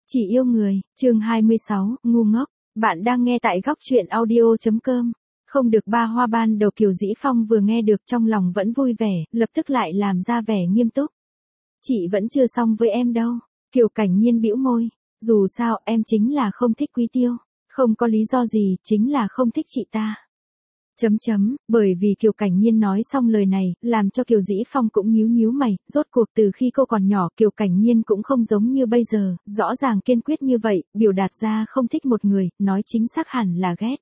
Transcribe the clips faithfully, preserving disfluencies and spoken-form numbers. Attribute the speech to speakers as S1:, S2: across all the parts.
S1: Chỉ yêu người, chương hai mươi sáu, ngu ngốc. Bạn đang nghe tại góc truyện audio chấm com. Không được ba hoa ban đầu Kiều Dĩ Phong vừa nghe được trong lòng vẫn vui vẻ, lập tức lại làm ra vẻ nghiêm túc. Chị vẫn chưa xong với em đâu. Kiều Cảnh Nhiên bĩu môi. Dù sao em chính là không thích Quý Tiêu. Không có lý do gì, chính là không thích chị ta. Chấm chấm, bởi vì Kiều Cảnh Nhiên nói xong lời này, làm cho Kiều Dĩ Phong cũng nhíu nhíu mày, rốt cuộc từ khi cô còn nhỏ Kiều Cảnh Nhiên cũng không giống như bây giờ, rõ ràng kiên quyết như vậy, biểu đạt ra không thích một người, nói chính xác hẳn là ghét.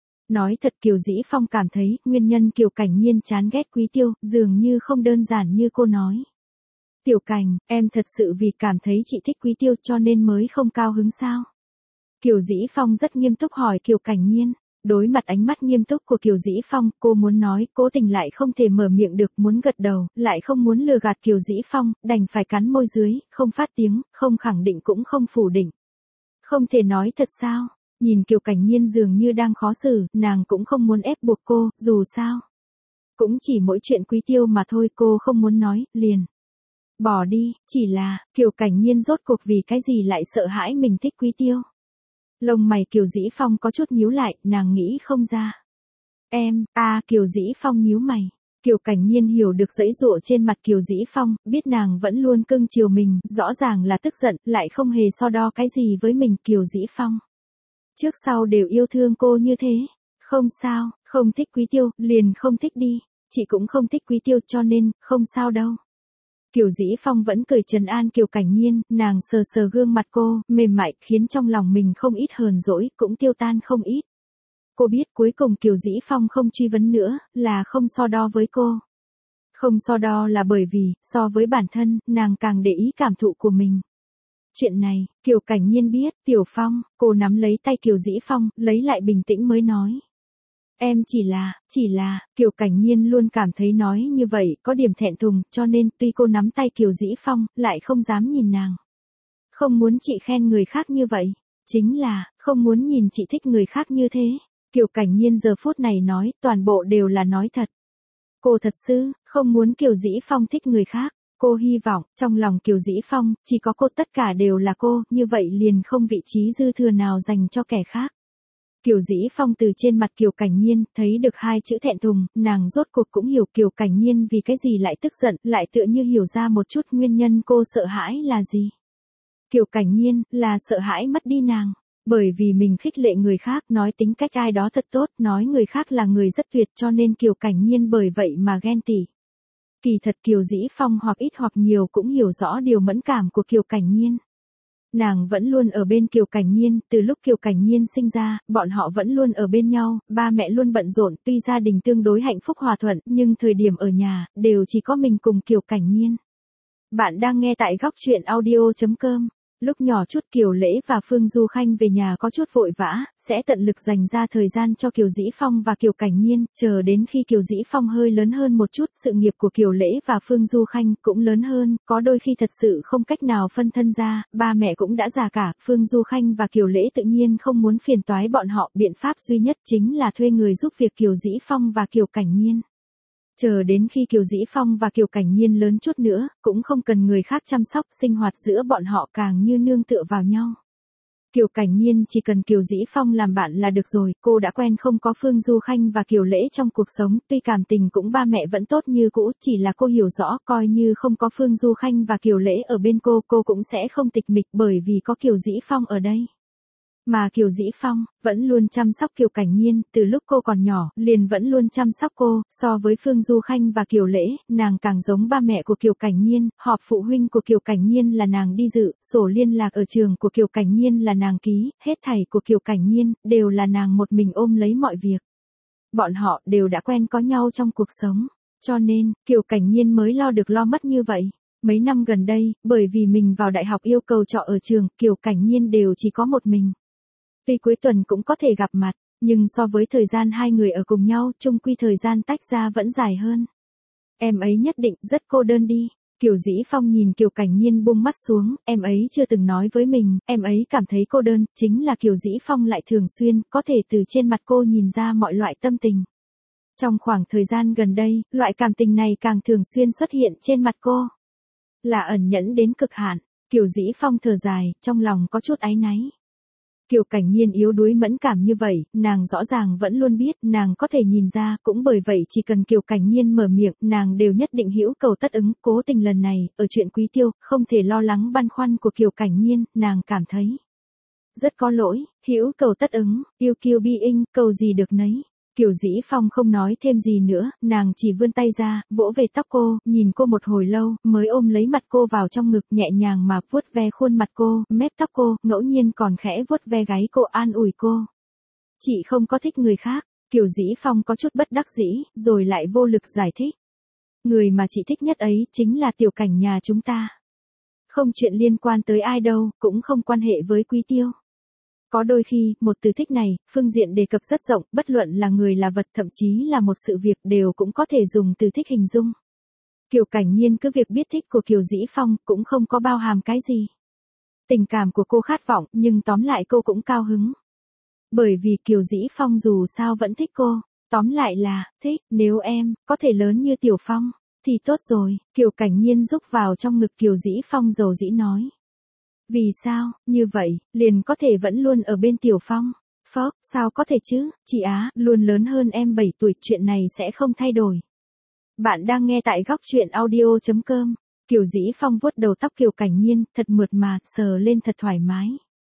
S1: Nói thật Kiều Dĩ Phong cảm thấy, nguyên nhân Kiều Cảnh Nhiên chán ghét Quý Tiêu, dường như không đơn giản như cô nói. Tiểu Cảnh, em thật sự vì cảm thấy chị thích Quý Tiêu cho nên mới không cao hứng sao? Kiều Dĩ Phong rất nghiêm túc hỏi Kiều Cảnh Nhiên. Đối mặt ánh mắt nghiêm túc của Kiều Dĩ Phong, cô muốn nói, cố tình lại không thể mở miệng được, muốn gật đầu, lại không muốn lừa gạt Kiều Dĩ Phong, đành phải cắn môi dưới, không phát tiếng, không khẳng định cũng không phủ định. Không thể nói thật sao? Nhìn Kiều Cảnh Nhiên dường như đang khó xử, nàng cũng không muốn ép buộc cô, dù sao. Cũng chỉ mỗi chuyện Quý Tiêu mà thôi, cô không muốn nói, liền. Bỏ đi, chỉ là, Kiều Cảnh Nhiên rốt cuộc vì cái gì lại sợ hãi mình thích Quý Tiêu. Lông mày Kiều Dĩ Phong có chút nhíu lại, nàng nghĩ không ra. Em, a à, Kiều Dĩ Phong nhíu mày. Kiều Cảnh Nhiên hiểu được giãy giụa trên mặt Kiều Dĩ Phong, biết nàng vẫn luôn cưng chiều mình, rõ ràng là tức giận, lại không hề so đo cái gì với mình. Kiều Dĩ Phong trước sau đều yêu thương cô như thế. Không sao, không thích Quý Tiêu, liền không thích đi. Chị cũng không thích Quý Tiêu cho nên, không sao đâu. Kiều Dĩ Phong vẫn cười trấn an Kiều Cảnh Nhiên, nàng sờ sờ gương mặt cô, mềm mại, khiến trong lòng mình không ít hờn dỗi, cũng tiêu tan không ít. Cô biết cuối cùng Kiều Dĩ Phong không truy vấn nữa, là không so đo với cô. Không so đo là bởi vì, so với bản thân, nàng càng để ý cảm thụ của mình. Chuyện này, Kiều Cảnh Nhiên biết, Tiểu Phong, cô nắm lấy tay Kiều Dĩ Phong, lấy lại bình tĩnh mới nói. Em chỉ là, chỉ là, Kiều Cảnh Nhiên luôn cảm thấy nói như vậy có điểm thẹn thùng, cho nên tuy cô nắm tay Kiều Dĩ Phong, lại không dám nhìn nàng. Không muốn chị khen người khác như vậy, chính là, không muốn nhìn chị thích người khác như thế. Kiều Cảnh Nhiên giờ phút này nói, toàn bộ đều là nói thật. Cô thật sự, không muốn Kiều Dĩ Phong thích người khác. Cô hy vọng, trong lòng Kiều Dĩ Phong, chỉ có cô, tất cả đều là cô, như vậy liền không vị trí dư thừa nào dành cho kẻ khác. Kiều Dĩ Phong từ trên mặt Kiều Cảnh Nhiên, thấy được hai chữ thẹn thùng, nàng rốt cuộc cũng hiểu Kiều Cảnh Nhiên vì cái gì lại tức giận, lại tựa như hiểu ra một chút nguyên nhân cô sợ hãi là gì. Kiều Cảnh Nhiên, là sợ hãi mất đi nàng. Bởi vì mình khích lệ người khác, nói tính cách ai đó thật tốt, nói người khác là người rất tuyệt cho nên Kiều Cảnh Nhiên bởi vậy mà ghen tị. Kỳ thật Kiều Dĩ Phong hoặc ít hoặc nhiều cũng hiểu rõ điều mẫn cảm của Kiều Cảnh Nhiên. Nàng vẫn luôn ở bên Kiều Cảnh Nhiên, từ lúc Kiều Cảnh Nhiên sinh ra, bọn họ vẫn luôn ở bên nhau, ba mẹ luôn bận rộn, tuy gia đình tương đối hạnh phúc hòa thuận, nhưng thời điểm ở nhà, đều chỉ có mình cùng Kiều Cảnh Nhiên. Bạn đang nghe tại góc truyện audio chấm com. Lúc nhỏ chút Kiều Lễ và Phương Du Khanh về nhà có chút vội vã, sẽ tận lực dành ra thời gian cho Kiều Dĩ Phong và Kiều Cảnh Nhiên, chờ đến khi Kiều Dĩ Phong hơi lớn hơn một chút, sự nghiệp của Kiều Lễ và Phương Du Khanh cũng lớn hơn, có đôi khi thật sự không cách nào phân thân ra, ba mẹ cũng đã già cả, Phương Du Khanh và Kiều Lễ tự nhiên không muốn phiền toái bọn họ, biện pháp duy nhất chính là thuê người giúp việc Kiều Dĩ Phong và Kiều Cảnh Nhiên. Chờ đến khi Kiều Dĩ Phong và Kiều Cảnh Nhiên lớn chút nữa, cũng không cần người khác chăm sóc, sinh hoạt giữa bọn họ càng như nương tựa vào nhau. Kiều Cảnh Nhiên chỉ cần Kiều Dĩ Phong làm bạn là được rồi, cô đã quen không có Phương Du Khanh và Kiều Lễ trong cuộc sống, tuy cảm tình cũng ba mẹ vẫn tốt như cũ, chỉ là cô hiểu rõ, coi như không có Phương Du Khanh và Kiều Lễ ở bên cô, cô cũng sẽ không tịch mịch bởi vì có Kiều Dĩ Phong ở đây. Mà Kiều Dĩ Phong, vẫn luôn chăm sóc Kiều Cảnh Nhiên, từ lúc cô còn nhỏ, liền vẫn luôn chăm sóc cô, so với Phương Du Khanh và Kiều Lễ, nàng càng giống ba mẹ của Kiều Cảnh Nhiên, họp phụ huynh của Kiều Cảnh Nhiên là nàng đi dự, sổ liên lạc ở trường của Kiều Cảnh Nhiên là nàng ký, hết thảy của Kiều Cảnh Nhiên, đều là nàng một mình ôm lấy mọi việc. Bọn họ đều đã quen có nhau trong cuộc sống, cho nên, Kiều Cảnh Nhiên mới lo được lo mất như vậy. Mấy năm gần đây, bởi vì mình vào đại học yêu cầu trọ ở trường, Kiều Cảnh Nhiên đều chỉ có một mình. Tuy cuối tuần cũng có thể gặp mặt, nhưng so với thời gian hai người ở cùng nhau, chung quy thời gian tách ra vẫn dài hơn. Em ấy nhất định rất cô đơn đi. Kiều Dĩ Phong nhìn Kiều Cảnh Nhiên buông mắt xuống, em ấy chưa từng nói với mình, em ấy cảm thấy cô đơn, chính là Kiều Dĩ Phong lại thường xuyên, có thể từ trên mặt cô nhìn ra mọi loại tâm tình. Trong khoảng thời gian gần đây, loại cảm tình này càng thường xuyên xuất hiện trên mặt cô. Là ẩn nhẫn đến cực hạn. Kiều Dĩ Phong thở dài, trong lòng có chút áy náy. Kiều Cảnh Nhiên yếu đuối mẫn cảm như vậy, nàng rõ ràng vẫn luôn biết, nàng có thể nhìn ra, cũng bởi vậy chỉ cần Kiều Cảnh Nhiên mở miệng, nàng đều nhất định hữu cầu tất ứng, cố tình lần này, ở chuyện Quý Tiêu, không thể lo lắng băn khoăn của Kiều Cảnh Nhiên, nàng cảm thấy rất có lỗi, hữu cầu tất ứng, yêu kiêu bi inh, cầu gì được nấy. Kiều Dĩ Phong không nói thêm gì nữa, nàng chỉ vươn tay ra, vỗ về tóc cô, nhìn cô một hồi lâu, mới ôm lấy mặt cô vào trong ngực nhẹ nhàng mà vuốt ve khuôn mặt cô, mép tóc cô, ngẫu nhiên còn khẽ vuốt ve gáy cô an ủi cô. Chị không có thích người khác, Kiều Dĩ Phong có chút bất đắc dĩ, rồi lại vô lực giải thích. Người mà chị thích nhất ấy chính là Tiểu Cảnh nhà chúng ta. Không chuyện liên quan tới ai đâu, cũng không quan hệ với Quý Tiêu. Có đôi khi, một từ thích này, phương diện đề cập rất rộng, bất luận là người là vật thậm chí là một sự việc đều cũng có thể dùng từ thích hình dung. Kiều Cảnh Nhiên cứ việc biết thích của Kiều Dĩ Phong cũng không có bao hàm cái gì. Tình cảm của cô khát vọng, nhưng tóm lại cô cũng cao hứng. Bởi vì Kiều Dĩ Phong dù sao vẫn thích cô, tóm lại là, thích, nếu em, có thể lớn như Tiểu Phong, thì tốt rồi, Kiều Cảnh Nhiên rúc vào trong ngực Kiều Dĩ Phong dầu dĩ nói. Vì sao, như vậy, liền có thể vẫn luôn ở bên Tiểu Phong. Phốc, sao có thể chứ, chị Á, luôn lớn hơn em bảy tuổi, chuyện này sẽ không thay đổi. Bạn đang nghe tại góc chuyện audio chấm com. Kiều Dĩ Phong vuốt đầu tóc Kiều Cảnh Nhiên, thật mượt mà, sờ lên thật thoải mái.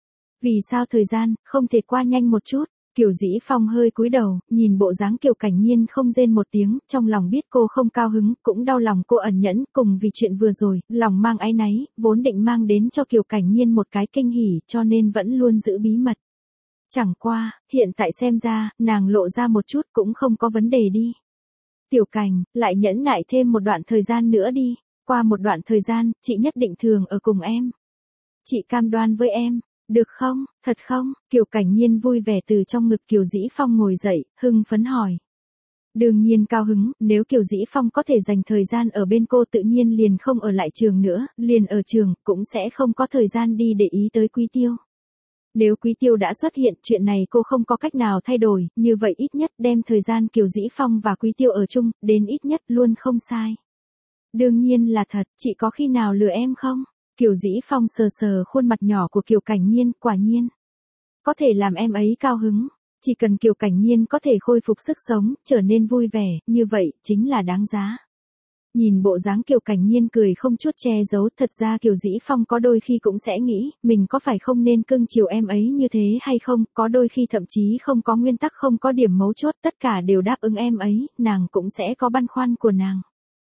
S1: Vì sao thời gian, không thể qua nhanh một chút? Kiều Dĩ Phong hơi cúi đầu, nhìn bộ dáng Kiều Cảnh Nhiên không rên một tiếng, trong lòng biết cô không cao hứng, cũng đau lòng cô ẩn nhẫn, cùng vì chuyện vừa rồi, lòng mang áy náy, vốn định mang đến cho Kiều Cảnh Nhiên một cái kinh hỉ, cho nên vẫn luôn giữ bí mật. Chẳng qua, hiện tại xem ra, nàng lộ ra một chút cũng không có vấn đề đi. Tiểu Cảnh, lại nhẫn nại thêm một đoạn thời gian nữa đi, qua một đoạn thời gian, chị nhất định thường ở cùng em. Chị cam đoan với em. Được không, thật không? Kiều Cảnh Nhiên vui vẻ từ trong ngực Kiều Dĩ Phong ngồi dậy, hưng phấn hỏi. Đương nhiên cao hứng, nếu Kiều Dĩ Phong có thể dành thời gian ở bên cô tự nhiên liền không ở lại trường nữa, liền ở trường, cũng sẽ không có thời gian đi để ý tới Quý Tiêu. Nếu Quý Tiêu đã xuất hiện, chuyện này cô không có cách nào thay đổi, như vậy ít nhất đem thời gian Kiều Dĩ Phong và Quý Tiêu ở chung, đến ít nhất luôn không sai. Đương nhiên là thật, chị có khi nào lừa em không? Kiều Dĩ Phong sờ sờ khuôn mặt nhỏ của Kiều Cảnh Nhiên, quả nhiên. Có thể làm em ấy cao hứng. Chỉ cần Kiều Cảnh Nhiên có thể khôi phục sức sống, trở nên vui vẻ, như vậy, chính là đáng giá. Nhìn bộ dáng Kiều Cảnh Nhiên cười không chút che giấu, thật ra Kiều Dĩ Phong có đôi khi cũng sẽ nghĩ, mình có phải không nên cưng chiều em ấy như thế hay không, có đôi khi thậm chí không có nguyên tắc không có điểm mấu chốt, tất cả đều đáp ứng em ấy, nàng cũng sẽ có băn khoăn của nàng.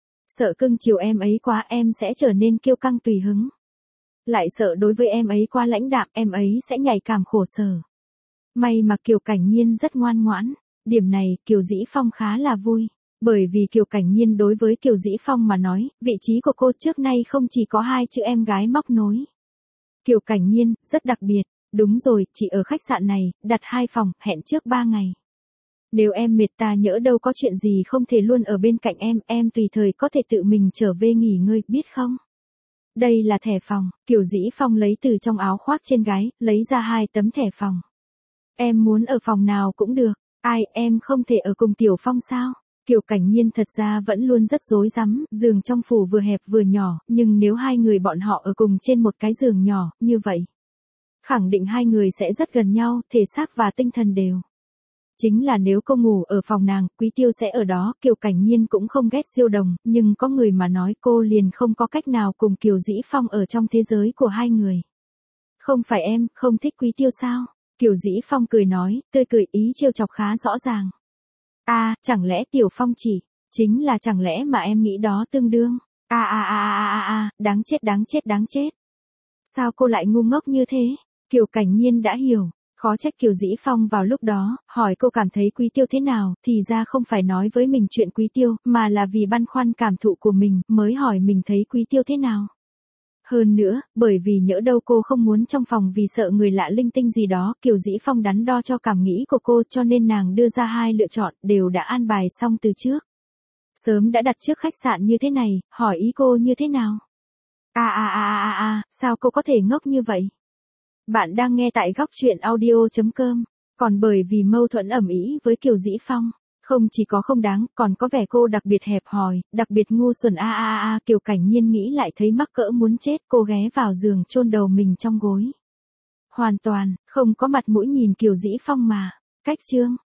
S1: Sợ cưng chiều em ấy quá em sẽ trở nên kiêu căng tùy hứng. Lại sợ đối với em ấy quá lãnh đạm, em ấy sẽ nhạy cảm khổ sở. May mà Kiều Cảnh Nhiên rất ngoan ngoãn, điểm này Kiều Dĩ Phong khá là vui, bởi vì Kiều Cảnh Nhiên đối với Kiều Dĩ Phong mà nói, vị trí của cô trước nay không chỉ có hai chữ em gái móc nối. Kiều Cảnh Nhiên, rất đặc biệt, đúng rồi, chị ở khách sạn này, đặt hai phòng, hẹn trước ba ngày. Nếu em mệt ta nhỡ đâu có chuyện gì không thể luôn ở bên cạnh em, em tùy thời có thể tự mình trở về nghỉ ngơi, biết không? Đây là thẻ phòng, Kiều Dĩ Phong lấy từ trong áo khoác trên gái, lấy ra hai tấm thẻ phòng. Em muốn ở phòng nào cũng được, ai, em không thể ở cùng Tiểu Phong sao? Kiều Cảnh Nhiên thật ra vẫn luôn rất rối rắm, giường trong phủ vừa hẹp vừa nhỏ, nhưng nếu hai người bọn họ ở cùng trên một cái giường nhỏ, như vậy, khẳng định hai người sẽ rất gần nhau, thể xác và tinh thần đều. Chính là nếu cô ngủ ở phòng nàng, Quý Tiêu sẽ ở đó, Kiều Cảnh Nhiên cũng không ghét Diêu Đồng, nhưng có người mà nói cô liền không có cách nào cùng Kiều Dĩ Phong ở trong thế giới của hai người. Không phải em, không thích Quý Tiêu sao? Kiều Dĩ Phong cười nói, tươi cười ý trêu chọc khá rõ ràng. À, chẳng lẽ Tiểu Phong chỉ, chính là chẳng lẽ mà em nghĩ đó tương đương. À à à à à à, đáng chết đáng chết đáng chết. Sao cô lại ngu ngốc như thế? Kiều Cảnh Nhiên đã hiểu. Khó trách Kiều Dĩ Phong vào lúc đó, hỏi cô cảm thấy Quý Tiêu thế nào, thì ra không phải nói với mình chuyện Quý Tiêu, mà là vì băn khoăn cảm thụ của mình, mới hỏi mình thấy Quý Tiêu thế nào. Hơn nữa, bởi vì nhỡ đâu cô không muốn trong phòng vì sợ người lạ linh tinh gì đó, Kiều Dĩ Phong đắn đo cho cảm nghĩ của cô cho nên nàng đưa ra hai lựa chọn, đều đã an bài xong từ trước. Sớm đã đặt trước khách sạn như thế này, hỏi ý cô như thế nào? À à à à à, sao cô có thể ngốc như vậy? Bạn đang nghe tại góc chuyện audio chấm com, còn bởi vì mâu thuẫn ầm ĩ với Kiều Dĩ Phong, Không chỉ có không đáng, còn có vẻ cô đặc biệt hẹp hòi, đặc biệt ngu xuẩn a a a Kiều Cảnh Nhiên nghĩ lại thấy mắc cỡ muốn chết, cô ghé vào giường chôn đầu mình trong gối. Hoàn toàn, không có mặt mũi nhìn Kiều Dĩ Phong mà. Cách chương